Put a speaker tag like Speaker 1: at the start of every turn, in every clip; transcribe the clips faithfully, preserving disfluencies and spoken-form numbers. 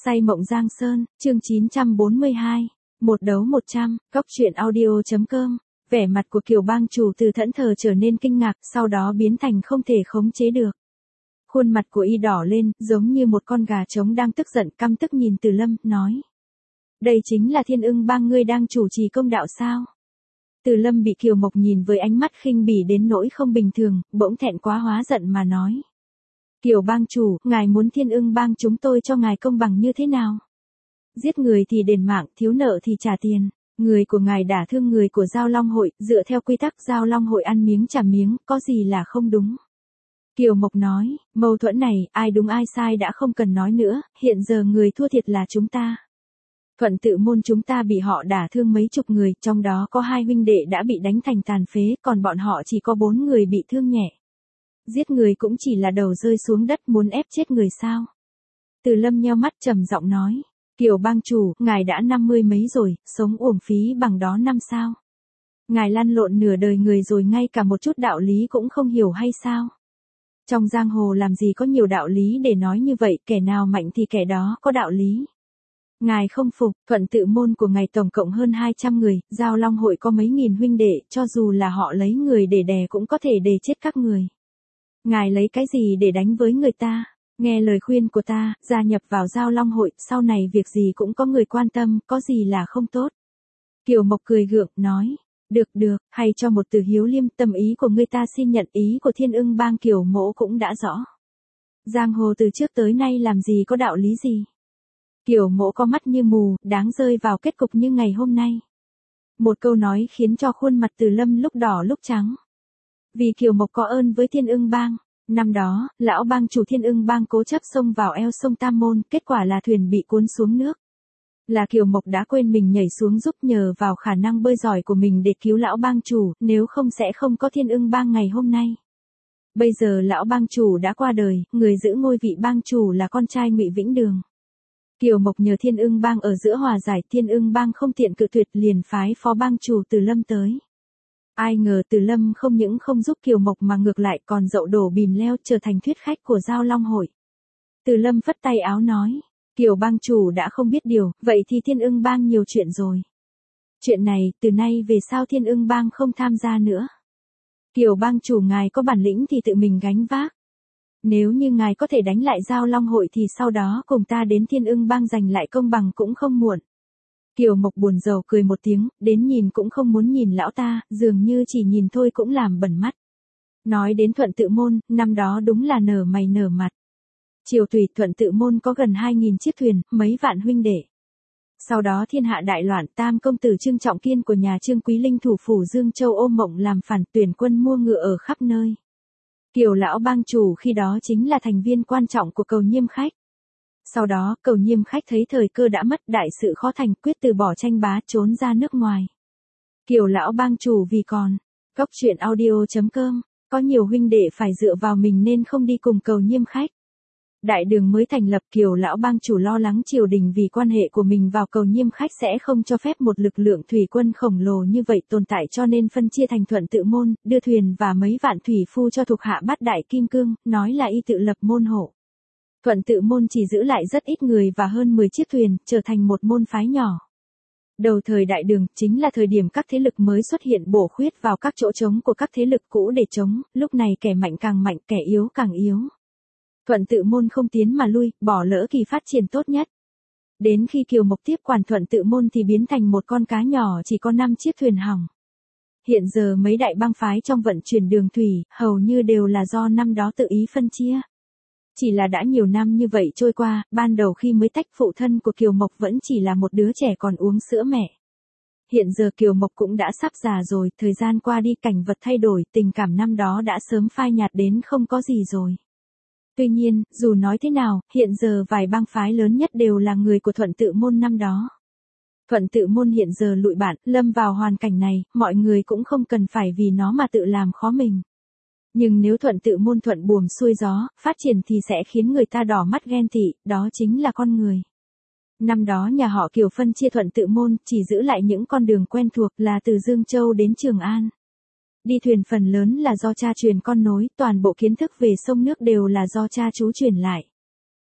Speaker 1: Say mộng Giang Sơn, chương chín trăm bốn mươi hai. Một đấu một trăm, Cóc truyện audio chấm com. Vẻ mặt của Kiều bang chủ từ thẫn thờ trở nên kinh ngạc, sau đó biến thành không thể khống chế được. Khuôn mặt của y đỏ lên, giống như một con gà trống đang tức giận, căm tức nhìn Từ Lâm, nói. Đây chính là Thiên Ưng bang ngươi đang chủ trì công đạo sao? Từ Lâm bị Kiều Mộc nhìn với ánh mắt khinh bỉ đến nỗi không bình thường, bỗng thẹn quá hóa giận mà nói. Kiều bang chủ, ngài muốn Thiên Ưng bang chúng tôi cho ngài công bằng như thế nào? Giết người thì đền mạng, thiếu nợ thì trả tiền. Người của ngài đả thương người của Giao Long hội, dựa theo quy tắc Giao Long hội ăn miếng trả miếng, có gì là không đúng? Kiều Mộc nói, mâu thuẫn này, ai đúng ai sai đã không cần nói nữa, hiện giờ người thua thiệt là chúng ta. Thuận Tự môn chúng ta bị họ đả thương mấy chục người, trong đó có hai huynh đệ đã bị đánh thành tàn phế, còn bọn họ chỉ có bốn người bị thương nhẹ. Giết người cũng chỉ là đầu rơi xuống đất, muốn ép chết người sao? Từ Lâm nheo mắt trầm giọng nói, Kiều bang chủ, ngài đã năm mươi mấy rồi, sống uổng phí bằng đó năm sao? Ngài lăn lộn nửa đời người rồi ngay cả một chút đạo lý cũng không hiểu hay sao? Trong giang hồ làm gì có nhiều đạo lý để nói như vậy, kẻ nào mạnh thì kẻ đó có đạo lý. Ngài không phục, Thuận Tự môn của ngài tổng cộng hơn hai trăm người, Giao Long hội có mấy nghìn huynh đệ, cho dù là họ lấy người để đè cũng có thể đè chết các người. Ngài lấy cái gì để đánh với người ta? Nghe lời khuyên của ta, gia nhập vào Giao Long hội, sau này việc gì cũng có người quan tâm, có gì là không tốt. Kiều Mộc cười gượng, nói, được được, hay cho một từ hiếu liêm, tâm ý của ngươi ta xin nhận, ý của Thiên Ưng bang Kiều mỗ cũng đã rõ. Giang hồ từ trước tới nay làm gì có đạo lý gì. Kiều mỗ có mắt như mù, đáng rơi vào kết cục như ngày hôm nay. Một câu nói khiến cho khuôn mặt Từ Lâm lúc đỏ lúc trắng. Vì Kiều Mộc có ơn với Thiên Ưng bang. Năm đó, lão bang chủ Thiên Ưng bang cố chấp xông vào eo sông Tam Môn, kết quả là thuyền bị cuốn xuống nước. Là Kiều Mộc đã quên mình nhảy xuống giúp nhờ vào khả năng bơi giỏi của mình để cứu lão bang chủ, nếu không sẽ không có Thiên Ưng bang ngày hôm nay. Bây giờ lão bang chủ đã qua đời, người giữ ngôi vị bang chủ là con trai Ngụy Vĩnh Đường. Kiều Mộc nhờ Thiên Ưng bang ở giữa hòa giải, Thiên Ưng bang không tiện cự tuyệt liền phái phó bang chủ Từ Lâm tới. Ai ngờ Từ Lâm không những không giúp Kiều Mộc mà ngược lại còn dậu đổ bìm leo trở thành thuyết khách của Giao Long hội. Từ Lâm phất tay áo nói, Kiều bang chủ đã không biết điều, vậy thì Thiên Ưng bang nhiều chuyện rồi. Chuyện này, từ nay về sau Thiên Ưng bang không tham gia nữa. Kiều bang chủ ngài có bản lĩnh thì tự mình gánh vác. Nếu như ngài có thể đánh lại Giao Long hội thì sau đó cùng ta đến Thiên Ưng bang giành lại công bằng cũng không muộn. Kiều Mộc buồn rầu cười một tiếng, đến nhìn cũng không muốn nhìn lão ta, dường như chỉ nhìn thôi cũng làm bẩn mắt. Nói đến Thuận Tự môn, năm đó đúng là nở mày nở mặt. Triều Tùy Thuận Tự môn có gần hai nghìn chiếc thuyền, mấy vạn huynh đệ. Sau đó thiên hạ đại loạn, tam công tử Trương Trọng Kiên của nhà Trương Quý Linh thủ phủ Dương Châu ôm mộng làm phản, tuyển quân mua ngựa ở khắp nơi. Kiều lão bang chủ khi đó chính là thành viên quan trọng của Cầu Nhiêm khách. Sau đó, Cầu Nhiêm khách thấy thời cơ đã mất, đại sự khó thành, quyết từ bỏ tranh bá, trốn ra nước ngoài. Kiều lão bang chủ vì còn, Cóc truyện audio chấm com, có nhiều huynh đệ phải dựa vào mình nên không đi cùng Cầu Nhiêm khách. Đại đường mới thành lập, Kiều lão bang chủ lo lắng triều đình vì quan hệ của mình vào Cầu Nhiêm khách sẽ không cho phép một lực lượng thủy quân khổng lồ như vậy tồn tại, cho nên phân chia thành Thuận Tự môn, đưa thuyền và mấy vạn thủy phu cho thuộc hạ Bát Đại Kim Cương, nói là y tự lập môn hộ. Thuận Tự môn chỉ giữ lại rất ít người và hơn mười chiếc thuyền, trở thành một môn phái nhỏ. Đầu thời Đại Đường, chính là thời điểm các thế lực mới xuất hiện bổ khuyết vào các chỗ trống của các thế lực cũ để chống, lúc này kẻ mạnh càng mạnh, kẻ yếu càng yếu. Thuận Tự môn không tiến mà lui, bỏ lỡ kỳ phát triển tốt nhất. Đến khi Kiều Mộc tiếp quản Thuận Tự môn thì biến thành một con cá nhỏ chỉ có năm chiếc thuyền hỏng. Hiện giờ mấy đại bang phái trong vận chuyển đường thủy, hầu như đều là do năm đó tự ý phân chia. Chỉ là đã nhiều năm như vậy trôi qua, ban đầu khi mới tách phụ thân của Kiều Mộc vẫn chỉ là một đứa trẻ còn uống sữa mẹ. Hiện giờ Kiều Mộc cũng đã sắp già rồi, thời gian qua đi cảnh vật thay đổi, tình cảm năm đó đã sớm phai nhạt đến không có gì rồi. Tuy nhiên, dù nói thế nào, hiện giờ vài bang phái lớn nhất đều là người của Thuận Tự môn năm đó. Thuận Tự môn hiện giờ lụi bại, lâm vào hoàn cảnh này, mọi người cũng không cần phải vì nó mà tự làm khó mình. Nhưng nếu Thuận Tự môn thuận buồm xuôi gió, phát triển thì sẽ khiến người ta đỏ mắt ghen tị, đó chính là con người. Năm đó nhà họ Kiều phân chia Thuận Tự môn, chỉ giữ lại những con đường quen thuộc là từ Dương Châu đến Trường An. Đi thuyền phần lớn là do cha truyền con nối, toàn bộ kiến thức về sông nước đều là do cha chú truyền lại.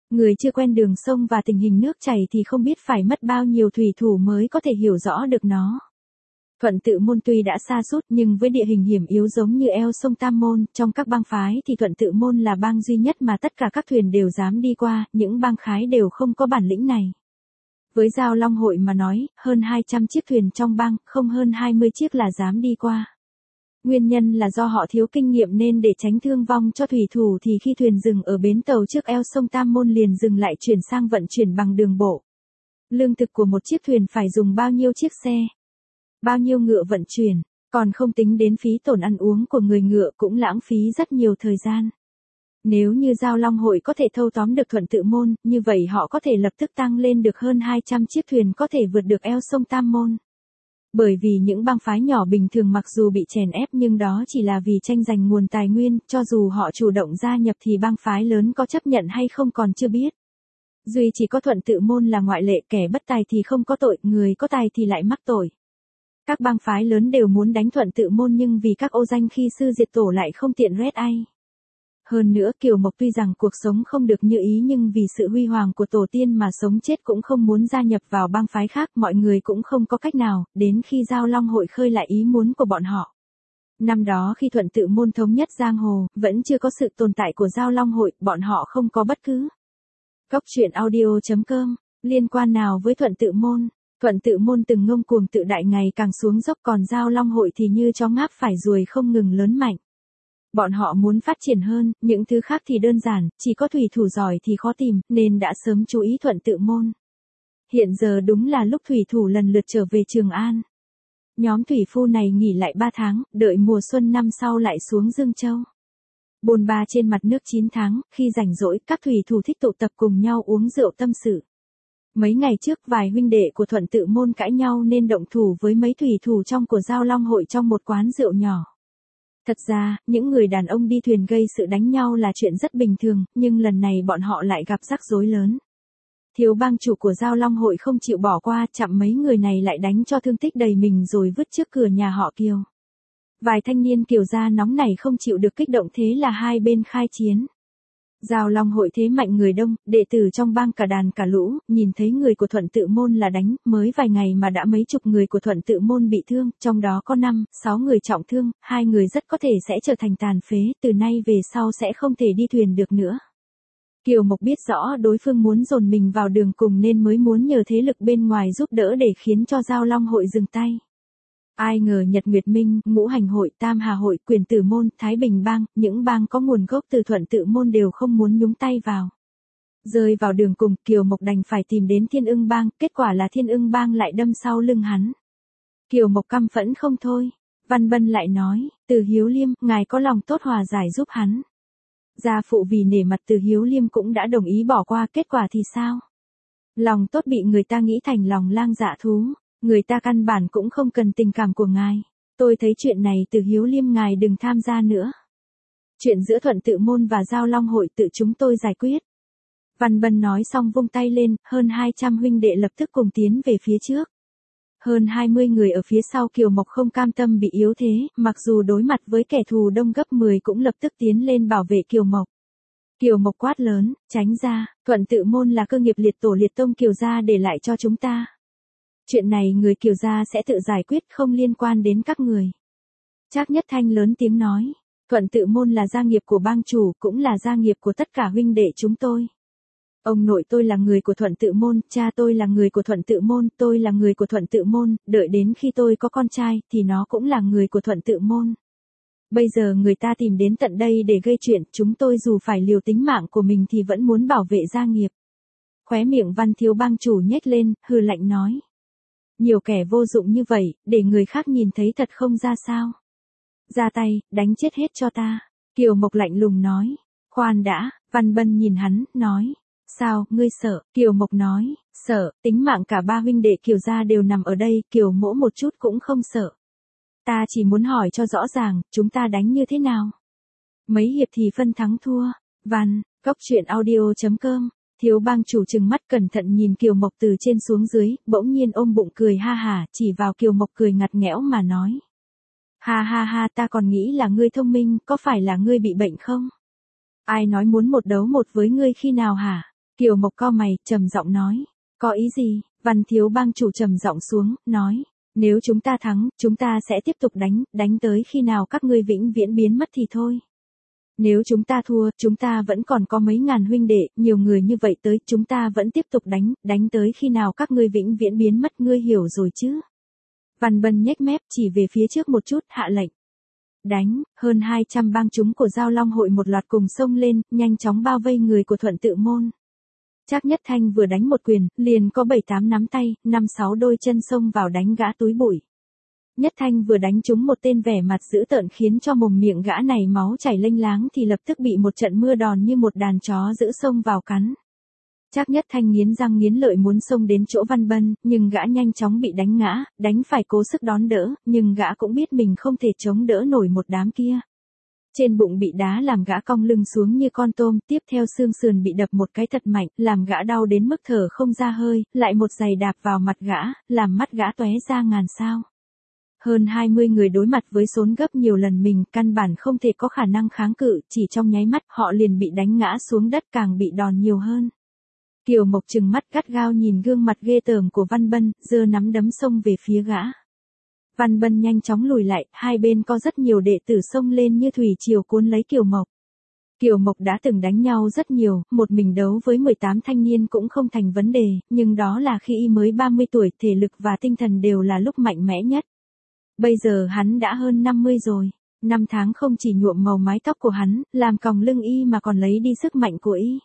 Speaker 1: Người chưa quen đường sông và tình hình nước chảy thì không biết phải mất bao nhiêu thủy thủ mới có thể hiểu rõ được nó. Thuận Tự Môn tuy đã sa sút nhưng với địa hình hiểm yếu giống như eo sông Tam Môn, trong các bang phái thì Thuận Tự Môn là bang duy nhất mà tất cả các thuyền đều dám đi qua, những bang khái đều không có bản lĩnh này. Với Giao Long hội mà nói, hơn hai trăm chiếc thuyền trong bang, không hơn hai mươi chiếc là dám đi qua. Nguyên nhân là do họ thiếu kinh nghiệm nên để tránh thương vong cho thủy thủ thì khi thuyền dừng ở bến tàu trước eo sông Tam Môn liền dừng lại chuyển sang vận chuyển bằng đường bộ. Lương thực của một chiếc thuyền phải dùng bao nhiêu chiếc xe, bao nhiêu ngựa vận chuyển, còn không tính đến phí tổn ăn uống của người ngựa cũng lãng phí rất nhiều thời gian. Nếu như Giao Long hội có thể thâu tóm được Thuận Tự Môn, như vậy họ có thể lập tức tăng lên được hơn hai trăm chiếc thuyền có thể vượt được eo sông Tam Môn. Bởi vì những bang phái nhỏ bình thường mặc dù bị chèn ép nhưng đó chỉ là vì tranh giành nguồn tài nguyên, cho dù họ chủ động gia nhập thì bang phái lớn có chấp nhận hay không còn chưa biết. Duy chỉ có Thuận Tự Môn là ngoại lệ, kẻ bất tài thì không có tội, người có tài thì lại mắc tội. Các bang phái lớn đều muốn đánh Thuận Tự Môn nhưng vì các ô danh khi sư diệt tổ lại không tiện rét ai. Hơn nữa Kiều Mộc tuy rằng cuộc sống không được như ý nhưng vì sự huy hoàng của tổ tiên mà sống chết cũng không muốn gia nhập vào bang phái khác, mọi người cũng không có cách nào, đến khi Giao Long hội khơi lại ý muốn của bọn họ. Năm đó khi Thuận Tự Môn thống nhất giang hồ, vẫn chưa có sự tồn tại của Giao Long hội, bọn họ không có bất cứ Cốc truyện audio chấm com liên quan nào với Thuận Tự Môn. Thuận Tự Môn từng ngông cuồng tự đại ngày càng xuống dốc, còn Giao Long hội thì như chó ngáp phải ruồi không ngừng lớn mạnh. Bọn họ muốn phát triển hơn, những thứ khác thì đơn giản, chỉ có thủy thủ giỏi thì khó tìm, nên đã sớm chú ý Thuận Tự Môn. Hiện giờ đúng là lúc thủy thủ lần lượt trở về Trường An. Nhóm thủy phu này nghỉ lại ba tháng, đợi mùa xuân năm sau lại xuống Dương Châu. Bồn ba trên mặt nước chín tháng, khi rảnh rỗi, các thủy thủ thích tụ tập cùng nhau uống rượu tâm sự. Mấy ngày trước vài huynh đệ của Thuận Tự Môn cãi nhau nên động thủ với mấy thủy thủ trong của Giao Long hội trong một quán rượu nhỏ. Thật ra, những người đàn ông đi thuyền gây sự đánh nhau là chuyện rất bình thường, nhưng lần này bọn họ lại gặp rắc rối lớn. Thiếu bang chủ của Giao Long hội không chịu bỏ qua, chặn mấy người này lại đánh cho thương tích đầy mình rồi vứt trước cửa nhà họ Kiều. Vài thanh niên Kiều gia nóng này không chịu được kích động, thế là hai bên khai chiến. Giao Long hội thế mạnh người đông, đệ tử trong bang cả đàn cả lũ, nhìn thấy người của Thuận Tự Môn là đánh, mới vài ngày mà đã mấy chục người của Thuận Tự Môn bị thương, trong đó có năm, sáu người trọng thương, hai người rất có thể sẽ trở thành tàn phế, từ nay về sau sẽ không thể đi thuyền được nữa. Kiều Mộc biết rõ đối phương muốn dồn mình vào đường cùng nên mới muốn nhờ thế lực bên ngoài giúp đỡ để khiến cho Giao Long hội dừng tay. Ai ngờ Nhật Nguyệt Minh, Ngũ Hành hội, Tam Hà hội, Quyền Tử môn, Thái Bình bang, những bang có nguồn gốc từ Thuận Tự Môn đều không muốn nhúng tay vào. Rơi vào đường cùng, Kiều Mộc đành phải tìm đến Thiên Ưng bang, kết quả là Thiên Ưng bang lại đâm sau lưng hắn. Kiều Mộc căm phẫn không thôi. Văn Bân lại nói, Từ Hiếu Liêm, ngài có lòng tốt hòa giải giúp hắn. Gia phụ vì nể mặt Từ Hiếu Liêm cũng đã đồng ý bỏ qua, kết quả thì sao? Lòng tốt bị người ta nghĩ thành lòng lang dạ thú. Người ta căn bản cũng không cần tình cảm của ngài. Tôi thấy chuyện này Từ Hiếu Liêm ngài đừng tham gia nữa. Chuyện giữa Thuận Tự Môn và Giao Long hội tự chúng tôi giải quyết. Văn Bân nói xong vung tay lên, hơn hai trăm huynh đệ lập tức cùng tiến về phía trước. Hơn hai mươi người ở phía sau Kiều Mộc không cam tâm bị yếu thế, mặc dù đối mặt với kẻ thù đông gấp mười cũng lập tức tiến lên bảo vệ Kiều Mộc. Kiều Mộc quát lớn, tránh ra, Thuận Tự Môn là cơ nghiệp liệt tổ liệt tông Kiều gia để lại cho chúng ta. Chuyện này người Kiều gia sẽ tự giải quyết, không liên quan đến các người. Trác Nhất Thanh lớn tiếng nói, Thuận Tự Môn là gia nghiệp của bang chủ, cũng là gia nghiệp của tất cả huynh đệ chúng tôi. Ông nội tôi là người của Thuận Tự Môn, cha tôi là người của Thuận Tự Môn, tôi là người của Thuận Tự Môn, đợi đến khi tôi có con trai, thì nó cũng là người của Thuận Tự Môn. Bây giờ người ta tìm đến tận đây để gây chuyện, chúng tôi dù phải liều tính mạng của mình thì vẫn muốn bảo vệ gia nghiệp. Khóe miệng Văn thiếu bang chủ nhếch lên, hừ lạnh nói. Nhiều kẻ vô dụng như vậy, để người khác nhìn thấy thật không ra sao. Ra tay, đánh chết hết cho ta. Kiều Mộc lạnh lùng nói. Khoan đã, Văn Bân nhìn hắn, nói. Sao, ngươi sợ? Kiều Mộc nói, sợ, tính mạng cả ba huynh đệ Kiều gia đều nằm ở đây, Kiều mỗ một chút cũng không sợ. Ta chỉ muốn hỏi cho rõ ràng, chúng ta đánh như thế nào? Mấy hiệp thì phân thắng thua. Văn, Cốc truyện audio chấm com. Thiếu bang chủ trừng mắt cẩn thận nhìn Kiều Mộc từ trên xuống dưới, bỗng nhiên ôm bụng cười ha hả, chỉ vào Kiều Mộc cười ngặt nghẽo mà nói. Ha ha ha, ta còn nghĩ là ngươi thông minh, có phải là ngươi bị bệnh không? Ai nói muốn một đấu một với ngươi khi nào hả? Kiều Mộc cau mày, trầm giọng nói. Có ý gì? Văn thiếu bang chủ trầm giọng xuống, nói. Nếu chúng ta thắng, chúng ta sẽ tiếp tục đánh, đánh tới khi nào các ngươi vĩnh viễn biến mất thì thôi. Nếu chúng ta thua, chúng ta vẫn còn có mấy ngàn huynh đệ, nhiều người như vậy tới, chúng ta vẫn tiếp tục đánh, đánh tới khi nào các ngươi vĩnh viễn biến mất, ngươi hiểu rồi chứ? Văn Bân nhếch mép, chỉ về phía trước một chút, hạ lệnh. Đánh, hơn hai trăm bang chúng của Giao Long hội một loạt cùng xông lên, nhanh chóng bao vây người của Thuận Tự môn. Trác Nhất Thanh vừa đánh một quyền, liền có bảy tám nắm tay, năm sáu đôi chân xông vào đánh gã túi bụi. Nhất Thanh vừa đánh trúng một tên vẻ mặt dữ tợn khiến cho mồm miệng gã này máu chảy lênh láng thì lập tức bị một trận mưa đòn như một đàn chó dữ xông vào cắn. Trác Nhất Thanh nghiến răng nghiến lợi muốn xông đến chỗ Văn Bân, nhưng gã nhanh chóng bị đánh ngã, đánh phải cố sức đón đỡ, nhưng gã cũng biết mình không thể chống đỡ nổi một đám kia. Trên bụng bị đá làm gã cong lưng xuống như con tôm, tiếp theo xương sườn bị đập một cái thật mạnh, làm gã đau đến mức thở không ra hơi, lại một giày đạp vào mặt gã, làm mắt gã tóe ra ngàn sao. Hơn hai mươi người đối mặt với số gấp nhiều lần mình, căn bản không thể có khả năng kháng cự, chỉ trong nháy mắt họ liền bị đánh ngã xuống đất, càng bị đòn nhiều hơn. Kiều Mộc trừng mắt gắt gao nhìn gương mặt ghê tởm của Văn Bân, giơ nắm đấm xông về phía gã. Văn Bân nhanh chóng lùi lại, hai bên có rất nhiều đệ tử xông lên như thủy triều cuốn lấy Kiều Mộc. Kiều Mộc đã từng đánh nhau rất nhiều, một mình đấu với mười tám thanh niên cũng không thành vấn đề, nhưng đó là khi y mới ba mươi tuổi, thể lực và tinh thần đều là lúc mạnh mẽ nhất. Bây giờ hắn đã hơn năm mươi rồi, năm tháng không chỉ nhuộm màu mái tóc của hắn, làm còng lưng y mà còn lấy đi sức mạnh của y.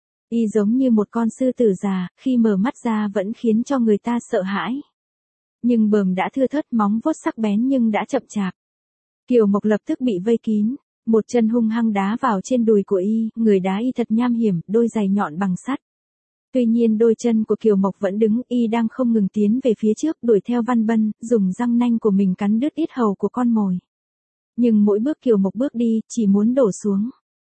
Speaker 1: Y giống như một con sư tử già, khi mở mắt ra vẫn khiến cho người ta sợ hãi. Nhưng bờm đã thưa thớt, móng vuốt sắc bén nhưng đã chậm chạp. Kiều Mộc lập tức bị vây kín, một chân hung hăng đá vào trên đùi của y, người đá y thật nham hiểm, đôi giày nhọn bằng sắt. Tuy nhiên đôi chân của Kiều Mộc vẫn đứng, y đang không ngừng tiến về phía trước, đuổi theo Văn Bân, dùng răng nanh của mình cắn đứt yết hầu của con mồi. Nhưng mỗi bước Kiều Mộc bước đi, chỉ muốn đổ xuống.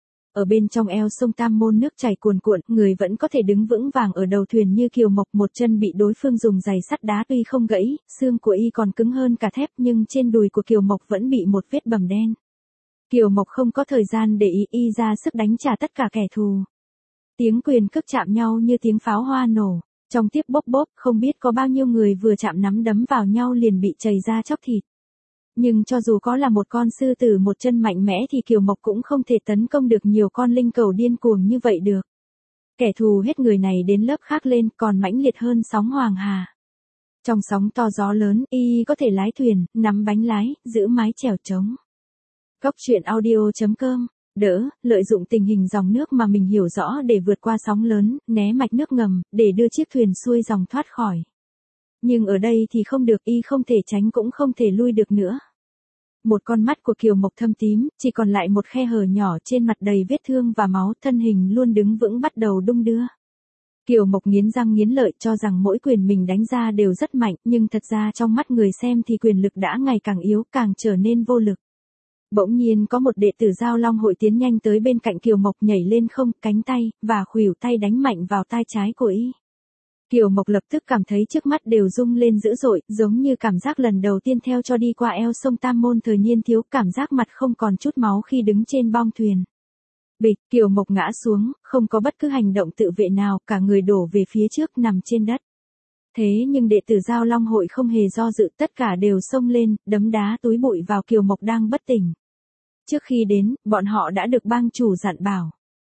Speaker 1: Ở bên trong eo sông Tam Môn nước chảy cuồn cuộn, người vẫn có thể đứng vững vàng ở đầu thuyền như Kiều Mộc, một chân bị đối phương dùng giày sắt đá tuy không gãy, xương của y còn cứng hơn cả thép, nhưng trên đùi của Kiều Mộc vẫn bị một vết bầm đen. Kiều Mộc không có thời gian để ý, y ra sức đánh trả tất cả kẻ thù. Tiếng quyền cước chạm nhau như tiếng pháo hoa nổ, trong tiếp bốp bốp, không biết có bao nhiêu người vừa chạm nắm đấm vào nhau liền bị chảy ra chóc thịt. Nhưng cho dù có là một con sư tử một chân mạnh mẽ thì Kiều Mộc cũng không thể tấn công được nhiều con linh cầu điên cuồng như vậy được. Kẻ thù hết người này đến lớp khác lên, còn mãnh liệt hơn sóng hoàng hà. Trong sóng to gió lớn, y có thể lái thuyền, nắm bánh lái, giữ mái chèo trống. Góc truyện audio chấm com, đỡ, lợi dụng tình hình dòng nước mà mình hiểu rõ để vượt qua sóng lớn, né mạch nước ngầm, để đưa chiếc thuyền xuôi dòng thoát khỏi. Nhưng ở đây thì không được, y không thể tránh cũng không thể lui được nữa. Một con mắt của Kiều Mộc thâm tím, chỉ còn lại một khe hở nhỏ trên mặt đầy vết thương và máu, thân hình luôn đứng vững bắt đầu đung đưa. Kiều Mộc nghiến răng nghiến lợi cho rằng mỗi quyền mình đánh ra đều rất mạnh, nhưng thật ra trong mắt người xem thì quyền lực đã ngày càng yếu, càng trở nên vô lực. Bỗng nhiên có một đệ tử Giao Long hội tiến nhanh tới bên cạnh Kiều Mộc, nhảy lên không, cánh tay, và khuỷu tay đánh mạnh vào tai trái của y. Kiều Mộc lập tức cảm thấy trước mắt đều rung lên dữ dội, giống như cảm giác lần đầu tiên theo cho đi qua eo sông Tam Môn thời niên thiếu, cảm giác mặt không còn chút máu khi đứng trên bong thuyền. Bịch, Kiều Mộc ngã xuống, không có bất cứ hành động tự vệ nào, cả người đổ về phía trước nằm trên đất. Thế nhưng đệ tử Giao Long hội không hề do dự, tất cả đều xông lên, đấm đá túi bụi vào Kiều Mộc đang bất tỉnh. Trước khi đến, bọn họ đã được bang chủ dặn bảo.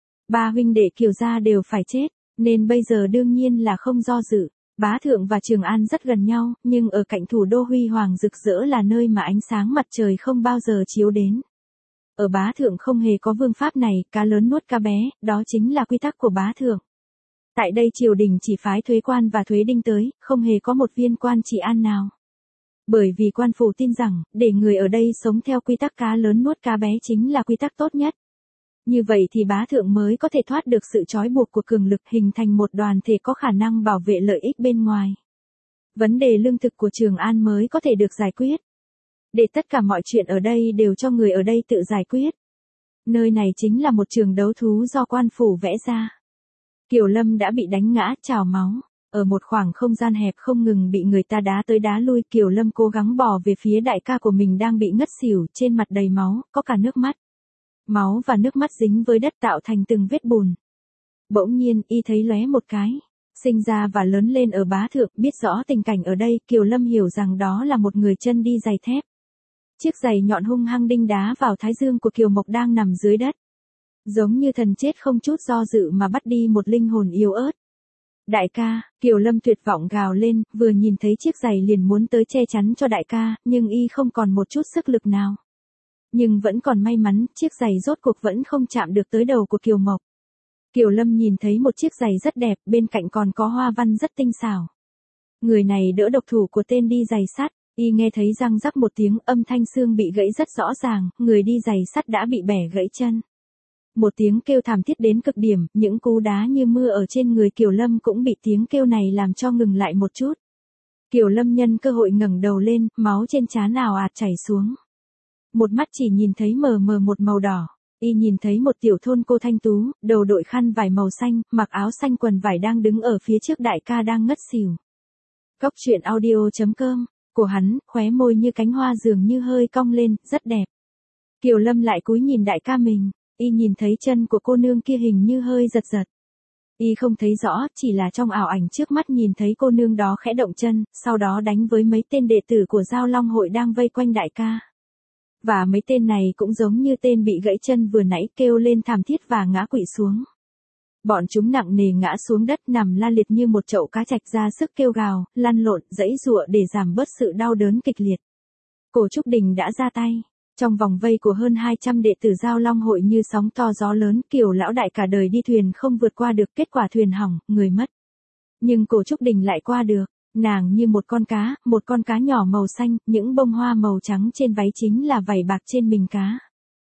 Speaker 1: Ba huynh đệ Kiều gia đều phải chết. Nên bây giờ đương nhiên là không do dự. Bá Thượng và Trường An rất gần nhau, nhưng ở cạnh thủ đô huy hoàng rực rỡ là nơi mà ánh sáng mặt trời không bao giờ chiếu đến. Ở Bá Thượng không hề có vương pháp này, cá lớn nuốt cá bé, đó chính là quy tắc của Bá Thượng. Tại đây triều đình chỉ phái thuế quan và thuế đinh tới, không hề có một viên quan trị an nào. Bởi vì quan phủ tin rằng, để người ở đây sống theo quy tắc cá lớn nuốt cá bé chính là quy tắc tốt nhất. Như vậy thì Bá Thượng mới có thể thoát được sự trói buộc của cường lực, hình thành một đoàn thể có khả năng bảo vệ lợi ích bên ngoài. Vấn đề lương thực của Trường An mới có thể được giải quyết. Để tất cả mọi chuyện ở đây đều cho người ở đây tự giải quyết. Nơi này chính là một trường đấu thú do quan phủ vẽ ra. Kiều Lâm đã bị đánh ngã, trào máu. Ở một khoảng không gian hẹp không ngừng bị người ta đá tới đá lui, Kiều Lâm cố gắng bò về phía đại ca của mình đang bị ngất xỉu, trên mặt đầy máu, có cả nước mắt. Máu và nước mắt dính với đất tạo thành từng vết bùn. Bỗng nhiên, y thấy lóe một cái. Sinh ra và lớn lên ở Bá Thượng, biết rõ tình cảnh ở đây, Kiều Lâm hiểu rằng đó là một người chân đi giày thép. Chiếc giày nhọn hung hăng đinh đá vào thái dương của Kiều Mộc đang nằm dưới đất. Giống như thần chết không chút do dự mà bắt đi một linh hồn yếu ớt. Đại ca, Kiều Lâm tuyệt vọng gào lên, vừa nhìn thấy chiếc giày liền muốn tới che chắn cho đại ca, nhưng y không còn một chút sức lực nào. Nhưng vẫn còn may mắn, chiếc giày rốt cuộc vẫn không chạm được tới đầu của Kiều Mộc. Kiều Lâm nhìn thấy một chiếc giày rất đẹp, bên cạnh còn có hoa văn rất tinh xảo. Người này đỡ độc thủ của tên đi giày sắt, y nghe thấy răng rắc một tiếng, âm thanh xương bị gãy rất rõ ràng, người đi giày sắt đã bị bẻ gãy chân. Một tiếng kêu thảm thiết đến cực điểm, những cú đá như mưa ở trên người Kiều Lâm cũng bị tiếng kêu này làm cho ngừng lại một chút. Kiều Lâm nhân cơ hội ngẩng đầu lên, máu trên trán ào ạt chảy xuống. Một mắt chỉ nhìn thấy mờ mờ một màu đỏ. Y nhìn thấy một tiểu thôn cô thanh tú, đầu đội khăn vải màu xanh, mặc áo xanh quần vải đang đứng ở phía trước đại ca đang ngất xỉu. Cóc truyện audio chấm com, của hắn, khóe môi như cánh hoa dường như hơi cong lên, rất đẹp. Kiều Lâm lại cúi nhìn đại ca mình, y nhìn thấy chân của cô nương kia hình như hơi giật giật. Y không thấy rõ, chỉ là trong ảo ảnh trước mắt nhìn thấy cô nương đó khẽ động chân, sau đó đánh với mấy tên đệ tử của Giao Long hội đang vây quanh đại ca. Và mấy tên này cũng giống như tên bị gãy chân vừa nãy, kêu lên thảm thiết và ngã quỵ xuống. Bọn chúng nặng nề ngã xuống đất nằm la liệt như một chậu cá trạch, ra sức kêu gào, lăn lộn, giãy giụa để giảm bớt sự đau đớn kịch liệt. Cổ Trúc Đình đã ra tay. Trong vòng vây của hơn hai trăm đệ tử Giao Long hội như sóng to gió lớn, Kiều lão đại cả đời đi thuyền không vượt qua được, kết quả thuyền hỏng, người mất. Nhưng Cổ Trúc Đình lại qua được. Nàng như một con cá, một con cá nhỏ màu xanh, những bông hoa màu trắng trên váy chính là vảy bạc trên mình cá.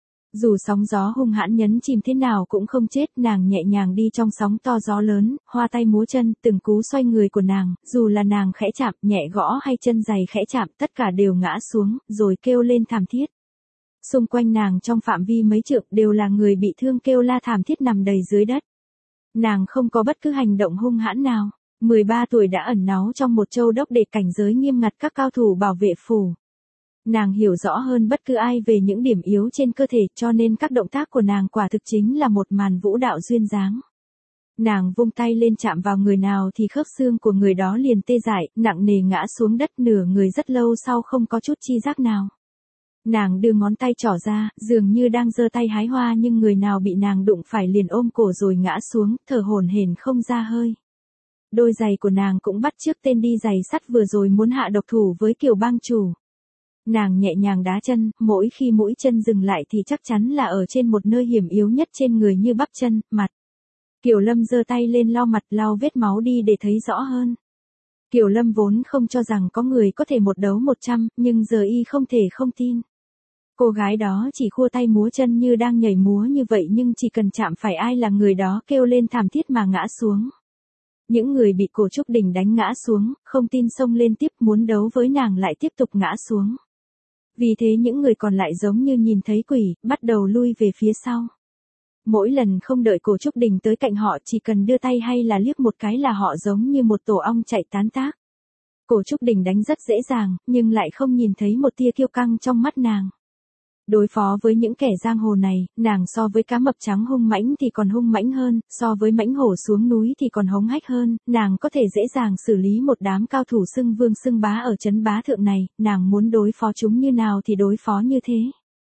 Speaker 1: Dù sóng gió hung hãn nhấn chìm thế nào cũng không chết, nàng nhẹ nhàng đi trong sóng to gió lớn, hoa tay múa chân, từng cú xoay người của nàng, dù là nàng khẽ chạm, nhẹ gõ hay chân giày khẽ chạm, tất cả đều ngã xuống, rồi kêu lên thảm thiết. Xung quanh nàng trong phạm vi mấy trượng đều là người bị thương kêu la thảm thiết nằm đầy dưới đất. Nàng không có bất cứ hành động hung hãn nào. mười ba tuổi đã ẩn náu trong một châu đốc để cảnh giới nghiêm ngặt các cao thủ bảo vệ phủ. Nàng hiểu rõ hơn bất cứ ai về những điểm yếu trên cơ thể, cho nên các động tác của nàng quả thực chính là một màn vũ đạo duyên dáng. Nàng vung tay lên chạm vào người nào thì khớp xương của người đó liền tê dại, nặng nề ngã xuống đất, nửa người rất lâu sau không có chút chi giác nào. Nàng đưa ngón tay trỏ ra, dường như đang giơ tay hái hoa, nhưng người nào bị nàng đụng phải liền ôm cổ rồi ngã xuống, thở hổn hển không ra hơi. Đôi giày của nàng cũng bắt chước tên đi giày sắt vừa rồi muốn hạ độc thủ với Kiều bang chủ. Nàng nhẹ nhàng đá chân, mỗi khi mũi chân dừng lại thì chắc chắn là ở trên một nơi hiểm yếu nhất trên người như bắp chân, mặt. Kiều Lâm giơ tay lên lau mặt, lau vết máu đi để thấy rõ hơn. Kiều Lâm vốn không cho rằng có người có thể một đấu một trăm, nhưng giờ y không thể không tin. Cô gái đó chỉ khua tay múa chân như đang nhảy múa như vậy, nhưng chỉ cần chạm phải ai là người đó kêu lên thảm thiết mà ngã xuống. Những người bị Cổ Trúc Đình đánh ngã xuống, không tin xông lên tiếp muốn đấu với nàng lại tiếp tục ngã xuống. Vì thế những người còn lại giống như nhìn thấy quỷ, bắt đầu lui về phía sau. Mỗi lần không đợi Cổ Trúc Đình tới cạnh họ, chỉ cần đưa tay hay là liếc một cái là họ giống như một tổ ong chạy tán tác. Cổ Trúc Đình đánh rất dễ dàng, nhưng lại không nhìn thấy một tia kiêu căng trong mắt nàng. Đối phó với những kẻ giang hồ này, nàng so với cá mập trắng hung mãnh thì còn hung mãnh hơn, so với mãnh hổ xuống núi thì còn hống hách hơn, nàng có thể dễ dàng xử lý một đám cao thủ xưng vương xưng bá ở trấn Bá Thượng này, nàng muốn đối phó chúng như nào thì đối phó như thế.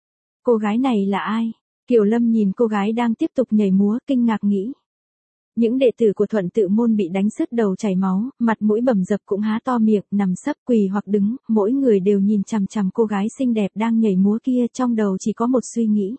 Speaker 1: Cô gái này là ai? Kiều Lâm nhìn cô gái đang tiếp tục nhảy múa, kinh ngạc nghĩ. Những đệ tử của Thuận Tự môn bị đánh sứt đầu chảy máu, mặt mũi bầm dập cũng há to miệng, nằm sấp, quỳ hoặc đứng, mỗi người đều nhìn chằm chằm cô gái xinh đẹp đang nhảy múa kia, trong đầu chỉ có một suy nghĩ.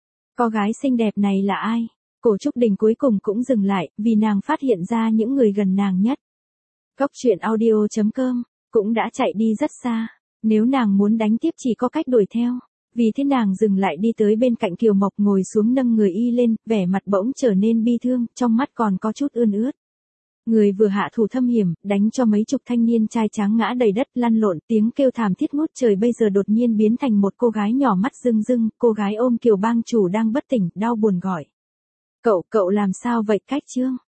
Speaker 1: Cô gái xinh đẹp này là ai? Cổ Trúc Đình cuối cùng cũng dừng lại, vì nàng phát hiện ra những người gần nàng nhất. Cóc truyện audio chấm com cũng đã chạy đi rất xa, nếu nàng muốn đánh tiếp chỉ có cách đuổi theo. Vì thế nàng dừng lại đi tới bên cạnh Kiều Mộc, ngồi xuống nâng người y lên, vẻ mặt bỗng trở nên bi thương, trong mắt còn có chút ươn ướt. Người vừa hạ thủ thâm hiểm, đánh cho mấy chục thanh niên trai tráng ngã đầy đất lăn lộn, tiếng kêu thảm thiết ngút trời bây giờ đột nhiên biến thành một cô gái nhỏ mắt rưng rưng, cô gái ôm Kiều bang chủ đang bất tỉnh, đau buồn gọi. Cậu, cậu làm sao vậy Cách Trương?